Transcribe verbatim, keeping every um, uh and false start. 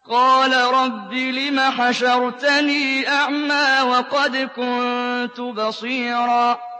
قَالَ رَبِّ لِمَ حَشَرْتَنِي أَعْمَىٰ وَقَدْ كُنتُ بَصِيرًا